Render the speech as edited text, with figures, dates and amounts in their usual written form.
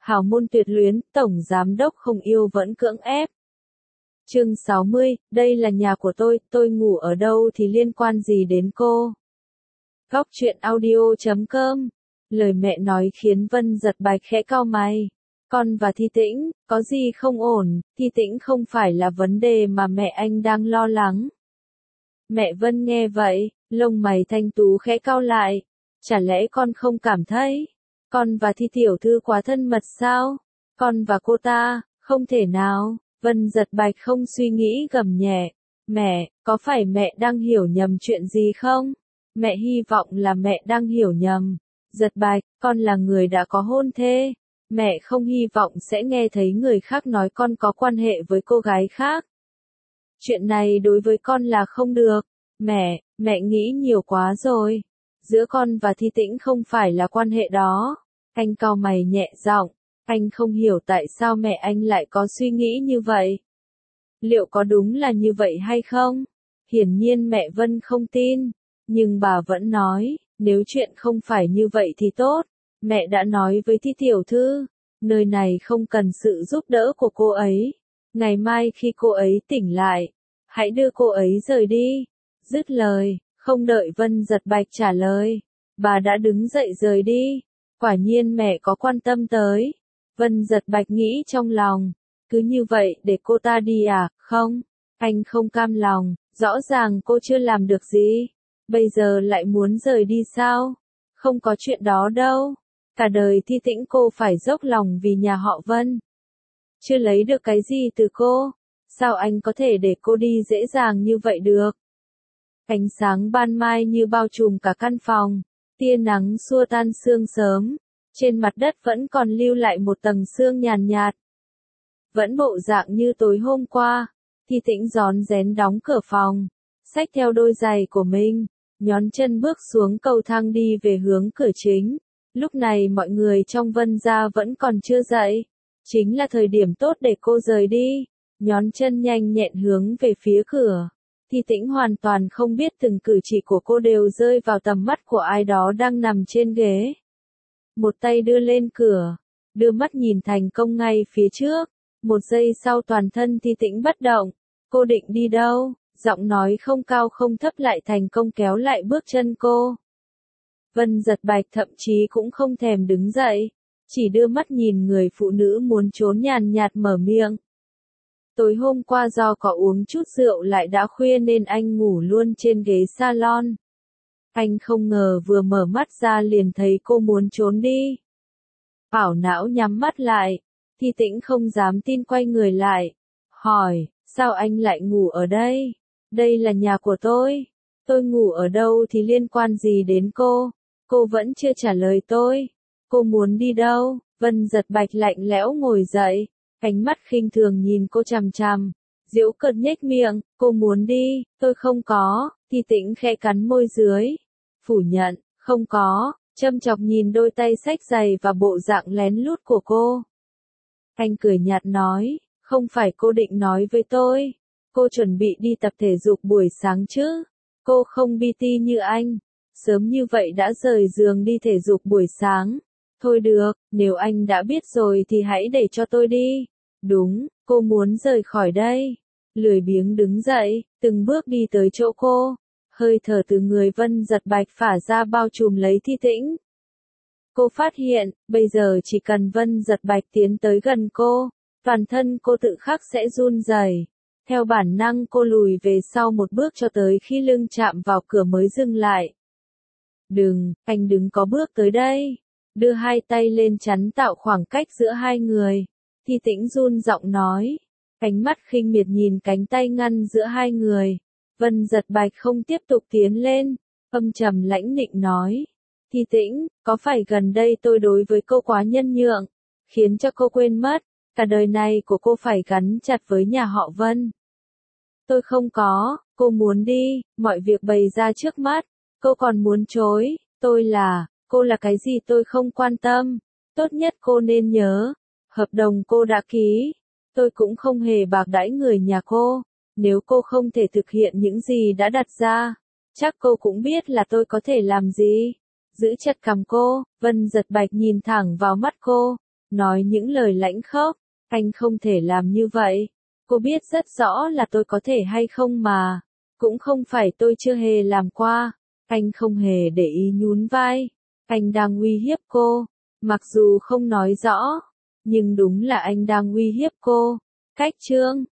hào môn tuyệt luyến, tổng giám đốc không yêu vẫn cưỡng ép. Chương 60, đây là nhà của tôi ngủ ở đâu thì liên quan gì đến cô? Góc truyện audio.com. Lời mẹ nói khiến Vân Giật Bạch khẽ cau mày. Con và Thi Tĩnh, có gì không ổn? Thi Tĩnh không phải là vấn đề mà mẹ anh đang lo lắng. Mẹ Vân nghe vậy, lông mày thanh tú khẽ cau lại. Chả lẽ con không cảm thấy con và Thi tiểu thư quá thân mật sao? Con và cô ta, không thể nào. Vân Giật Bạch không suy nghĩ gầm nhẹ. Mẹ, có phải mẹ đang hiểu nhầm chuyện gì không? Mẹ hy vọng là mẹ đang hiểu nhầm. Giật Bạch, con là người đã có hôn thê. Mẹ không hy vọng sẽ nghe thấy người khác nói con có quan hệ với cô gái khác. Chuyện này đối với con là không được. Mẹ nghĩ nhiều quá rồi. Giữa con và Thi Tĩnh không phải là quan hệ đó. Anh cau mày nhẹ giọng. Anh không hiểu tại sao mẹ anh lại có suy nghĩ như vậy. Liệu có đúng là như vậy hay không? Hiển nhiên mẹ Vân không tin. Nhưng bà vẫn nói, nếu chuyện không phải như vậy thì tốt. Mẹ đã nói với Thi tiểu thư, nơi này không cần sự giúp đỡ của cô ấy. Ngày mai khi cô ấy tỉnh lại, hãy đưa cô ấy rời đi. Dứt lời, không đợi Vân Giật Bạch trả lời, bà đã đứng dậy rời đi. Quả nhiên mẹ có quan tâm tới. Vân Giật Bạch nghĩ trong lòng, cứ như vậy để cô ta đi à? Không, anh không cam lòng, rõ ràng cô chưa làm được gì. Bây giờ lại muốn rời đi sao? Không có chuyện đó đâu. Cả đời Thi Tĩnh cô phải dốc lòng vì nhà họ Vân. Chưa lấy được cái gì từ cô. Sao anh có thể để cô đi dễ dàng như vậy được? Ánh sáng ban mai như bao trùm cả căn phòng. Tia nắng xua tan sương sớm. Trên mặt đất vẫn còn lưu lại một tầng sương nhàn nhạt. Vẫn bộ dạng như tối hôm qua. Thi Tĩnh rón rén đóng cửa phòng. Xách theo đôi giày của mình. Nhón chân bước xuống cầu thang đi về hướng cửa chính. Lúc này mọi người trong Vân gia vẫn còn chưa dậy. Chính là thời điểm tốt để cô rời đi. Nhón chân nhanh nhẹn hướng về phía cửa. Thi Tĩnh hoàn toàn không biết từng cử chỉ của cô đều rơi vào tầm mắt của ai đó đang nằm trên ghế. Một tay đưa lên cửa. Đưa mắt nhìn thành công ngay phía trước. Một giây sau toàn thân Thi Tĩnh bất động. Cô định đi đâu? Giọng nói không cao không thấp lại thành công kéo lại bước chân cô. Vân Giật Bạch thậm chí cũng không thèm đứng dậy, chỉ đưa mắt nhìn người phụ nữ muốn trốn nhàn nhạt mở miệng. Tối hôm qua do có uống chút rượu lại đã khuya nên anh ngủ luôn trên ghế salon. Anh không ngờ vừa mở mắt ra liền thấy cô muốn trốn đi. Ảo não nhắm mắt lại, Thi Tĩnh không dám tin quay người lại, hỏi, sao anh lại ngủ ở đây? Đây là nhà của tôi ngủ ở đâu thì liên quan gì đến cô? Cô vẫn chưa trả lời tôi. Cô muốn đi đâu? Vân Giật Bạch lạnh lẽo ngồi dậy, ánh mắt khinh thường nhìn cô chằm chằm, giễu cợt nhếch miệng, cô muốn đi, tôi không có. Thi Tĩnh khẽ cắn môi dưới, phủ nhận, không có, châm chọc nhìn đôi tay xách giày và bộ dạng lén lút của cô. Anh cười nhạt nói, không phải cô định nói với tôi, cô chuẩn bị đi tập thể dục buổi sáng chứ? Cô không PT như anh, sớm như vậy đã rời giường đi thể dục buổi sáng. Thôi được, nếu anh đã biết rồi thì hãy để cho tôi đi. Đúng, cô muốn rời khỏi đây. Lười biếng đứng dậy, từng bước đi tới chỗ cô. Hơi thở từ người Vân Giật Bạch phả ra bao trùm lấy Thi Tĩnh. Cô phát hiện, bây giờ chỉ cần Vân Giật Bạch tiến tới gần cô, toàn thân cô tự khắc sẽ run rẩy. Theo bản năng cô lùi về sau một bước cho tới khi lưng chạm vào cửa mới dừng lại. Đừng, anh đừng có bước tới đây. Đưa hai tay lên chắn tạo khoảng cách giữa hai người. Thi Tĩnh run giọng nói. Ánh mắt khinh miệt nhìn cánh tay ngăn giữa hai người. Vân Giật Bạch không tiếp tục tiến lên. Âm trầm lãnh nịnh nói. Thi Tĩnh, có phải gần đây tôi đối với cô quá nhân nhượng, khiến cho cô quên mất, cả đời này của cô phải gắn chặt với nhà họ Vân. Tôi không có, cô muốn đi, mọi việc bày ra trước mắt, cô còn muốn chối, cô là cái gì tôi không quan tâm, tốt nhất cô nên nhớ, hợp đồng cô đã ký, tôi cũng không hề bạc đãi người nhà cô, nếu cô không thể thực hiện những gì đã đặt ra, chắc cô cũng biết là tôi có thể làm gì. Giữ chặt cằm cô, Vân Giật Bạch nhìn thẳng vào mắt cô, nói những lời lãnh khốc. Anh không thể làm như vậy. Cô biết rất rõ là tôi có thể hay không mà. Cũng không phải tôi chưa hề làm qua. Anh không hề để ý nhún vai. Anh đang uy hiếp cô. Mặc dù không nói rõ, nhưng đúng là anh đang uy hiếp cô. Cách chương